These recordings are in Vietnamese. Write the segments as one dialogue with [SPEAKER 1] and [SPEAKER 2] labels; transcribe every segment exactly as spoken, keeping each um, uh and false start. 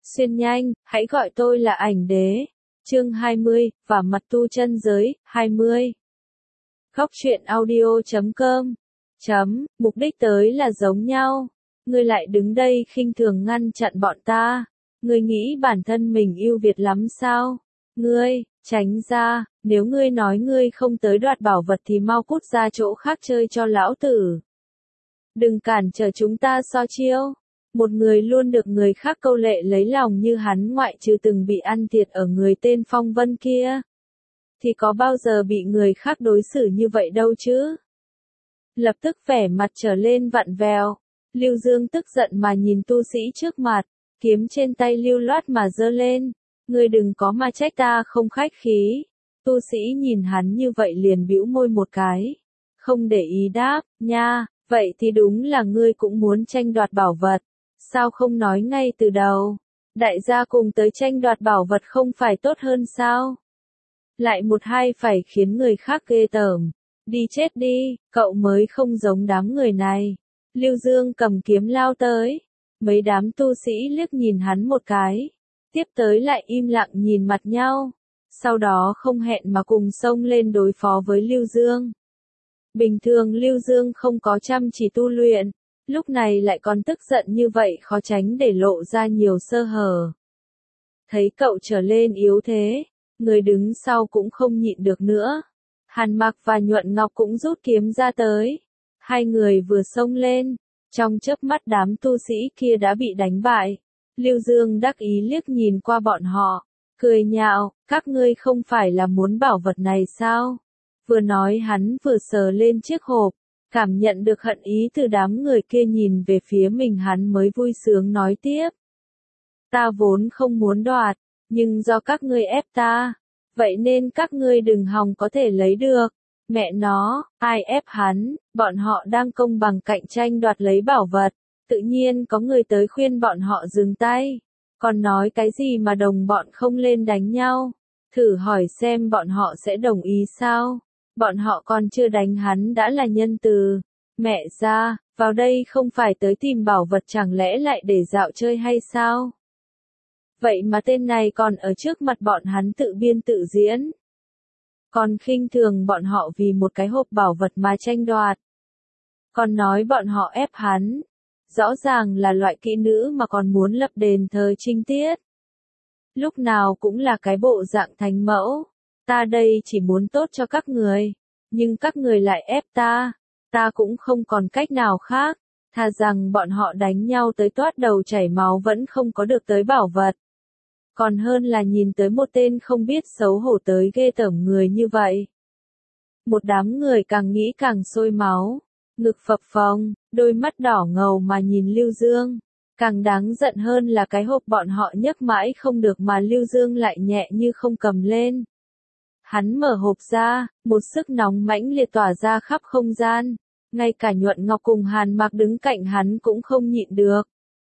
[SPEAKER 1] Xuyên nhanh, hãy gọi tôi là ảnh đế. Chương hai mươi, và mặt tu chân giới, hai mươi. Góc truyện audio chấm com. Chấm, mục đích tới là giống nhau. Ngươi lại đứng đây khinh thường ngăn chặn bọn ta. Ngươi nghĩ bản thân mình ưu việt lắm sao? Ngươi, tránh ra, nếu ngươi nói ngươi không tới đoạt bảo vật thì mau cút ra chỗ khác chơi cho lão tử. Đừng cản trở chúng ta so chiêu. Một người luôn được người khác câu lệ lấy lòng như hắn ngoại trừ từng bị ăn thiệt ở người tên Phong Vân kia. Thì có bao giờ bị người khác đối xử như vậy đâu chứ? Lập tức vẻ mặt trở lên vặn vẹo. Lưu Dương tức giận mà nhìn tu sĩ trước mặt, kiếm trên tay lưu loát mà giơ lên. Ngươi đừng có mà trách ta không khách khí. Tu sĩ nhìn hắn như vậy liền bĩu môi một cái. Không để ý đáp, nha, vậy thì đúng là ngươi cũng muốn tranh đoạt bảo vật. Sao không nói ngay từ đầu? Đại gia cùng tới tranh đoạt bảo vật không phải tốt hơn sao? Lại một hai phải khiến người khác ghê tởm. Đi chết đi, cậu mới không giống đám người này. Lưu Dương cầm kiếm lao tới. Mấy đám tu sĩ liếc nhìn hắn một cái. Tiếp tới lại im lặng nhìn mặt nhau. Sau đó không hẹn mà cùng xông lên đối phó với Lưu Dương. Bình thường Lưu Dương không có chăm chỉ tu luyện. Lúc này lại còn tức giận như vậy khó tránh để lộ ra nhiều sơ hở. Thấy cậu trở lên yếu thế, người đứng sau cũng không nhịn được nữa. Hàn Mặc và Nhuận Ngọc cũng rút kiếm ra tới. Hai người vừa xông lên, trong chớp mắt đám tu sĩ kia đã bị đánh bại. Lưu Dương đắc ý liếc nhìn qua bọn họ, cười nhạo, các ngươi không phải là muốn bảo vật này sao? Vừa nói hắn vừa sờ lên chiếc hộp. Cảm nhận được hận ý từ đám người kia nhìn về phía mình hắn mới vui sướng nói tiếp. Ta vốn không muốn đoạt, nhưng do các ngươi ép ta, vậy nên các ngươi đừng hòng có thể lấy được. Mẹ nó, ai ép hắn, bọn họ đang công bằng cạnh tranh đoạt lấy bảo vật, tự nhiên có người tới khuyên bọn họ dừng tay. Còn nói cái gì mà đồng bọn không lên đánh nhau, thử hỏi xem bọn họ sẽ đồng ý sao? Bọn họ còn chưa đánh hắn đã là nhân từ. Mẹ ra, vào đây không phải tới tìm bảo vật chẳng lẽ lại để dạo chơi hay sao? Vậy mà tên này còn ở trước mặt bọn hắn tự biên tự diễn. Còn khinh thường bọn họ vì một cái hộp bảo vật mà tranh đoạt. Còn nói bọn họ ép hắn. Rõ ràng là loại kỹ nữ mà còn muốn lập đền thờ trinh tiết. Lúc nào cũng là cái bộ dạng thánh mẫu. Ta đây chỉ muốn tốt cho các người, nhưng các người lại ép ta, ta cũng không còn cách nào khác, thà rằng bọn họ đánh nhau tới toát đầu chảy máu vẫn không có được tới bảo vật. Còn hơn là nhìn tới một tên không biết xấu hổ tới ghê tởm người như vậy. Một đám người càng nghĩ càng sôi máu, ngực phập phồng, đôi mắt đỏ ngầu mà nhìn Lưu Dương. Càng đáng giận hơn là cái hộp bọn họ nhấc mãi không được mà Lưu Dương lại nhẹ như không cầm lên. Hắn mở hộp ra, một sức nóng mãnh liệt tỏa ra khắp không gian, ngay cả Nhuận Ngọc cùng Hàn Mặc đứng cạnh hắn cũng không nhịn được.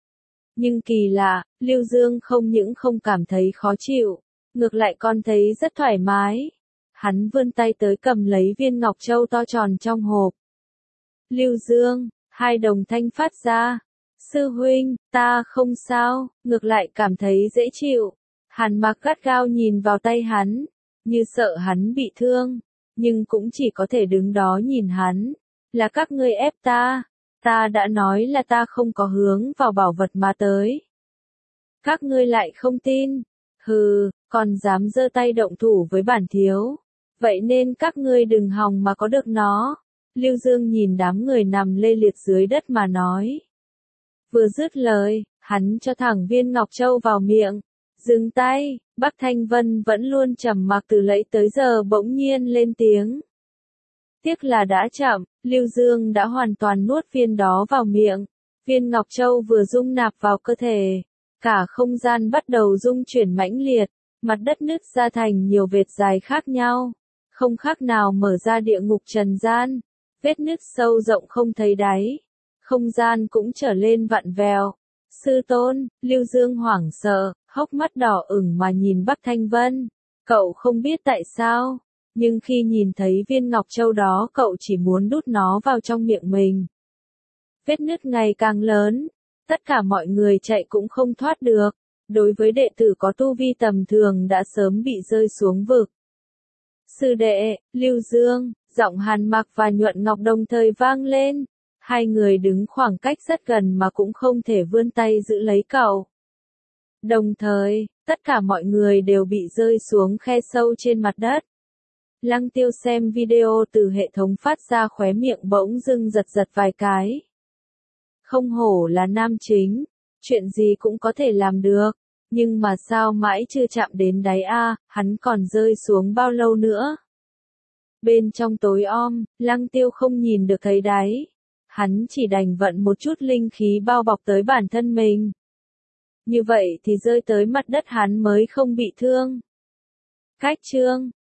[SPEAKER 1] Nhưng kỳ lạ, Lưu Dương không những không cảm thấy khó chịu, ngược lại còn thấy rất thoải mái. Hắn vươn tay tới cầm lấy viên ngọc châu to tròn trong hộp. Lưu Dương, hai đồng thanh phát ra. Sư huynh, ta không sao, ngược lại cảm thấy dễ chịu. Hàn Mặc gắt gao nhìn vào tay hắn. Như sợ hắn bị thương, nhưng cũng chỉ có thể đứng đó nhìn hắn. Là các ngươi ép ta, ta đã nói là ta không có hướng vào bảo vật mà tới. Các ngươi lại không tin, hừ, còn dám giơ tay động thủ với bản thiếu. Vậy nên các ngươi đừng hòng mà có được nó. Lưu Dương nhìn đám người nằm lê liệt dưới đất mà nói. Vừa dứt lời, hắn cho thẳng viên ngọc châu vào miệng. Dừng tay, Bắc Thanh Vân vẫn luôn trầm mặc từ lấy tới giờ bỗng nhiên lên tiếng. Tiếc là đã chậm, Lưu Dương đã hoàn toàn nuốt viên đó vào miệng. Viên Ngọc Châu vừa dung nạp vào cơ thể. Cả không gian bắt đầu rung chuyển mãnh liệt, mặt đất nứt ra thành nhiều vệt dài khác nhau. Không khác nào mở ra địa ngục trần gian. Vết nứt sâu rộng không thấy đáy. Không gian cũng trở lên vặn vẹo. Sư tôn, Lưu Dương hoảng sợ, hốc mắt đỏ ửng mà nhìn Bắc Thanh Vân. Cậu không biết tại sao, nhưng khi nhìn thấy viên ngọc châu đó cậu chỉ muốn đút nó vào trong miệng mình. Vết nứt ngày càng lớn, tất cả mọi người chạy cũng không thoát được. Đối với đệ tử có tu vi tầm thường đã sớm bị rơi xuống vực. Sư đệ, Lưu Dương, giọng Hàn Mặc và Nhuận Ngọc đồng thời vang lên. Hai người đứng khoảng cách rất gần mà cũng không thể vươn tay giữ lấy cậu. Đồng thời, tất cả mọi người đều bị rơi xuống khe sâu trên mặt đất. Lăng Tiêu xem video từ hệ thống phát ra khóe miệng bỗng dưng giật giật vài cái. Không hổ là nam chính, chuyện gì cũng có thể làm được, nhưng mà sao mãi chưa chạm đến đáy a, hắn còn rơi xuống bao lâu nữa? Bên trong tối om, Lăng Tiêu không nhìn được thấy đáy. Hắn chỉ đành vận một chút linh khí bao bọc tới bản thân mình. Như vậy thì rơi tới mặt đất hắn mới không bị thương. Cách chương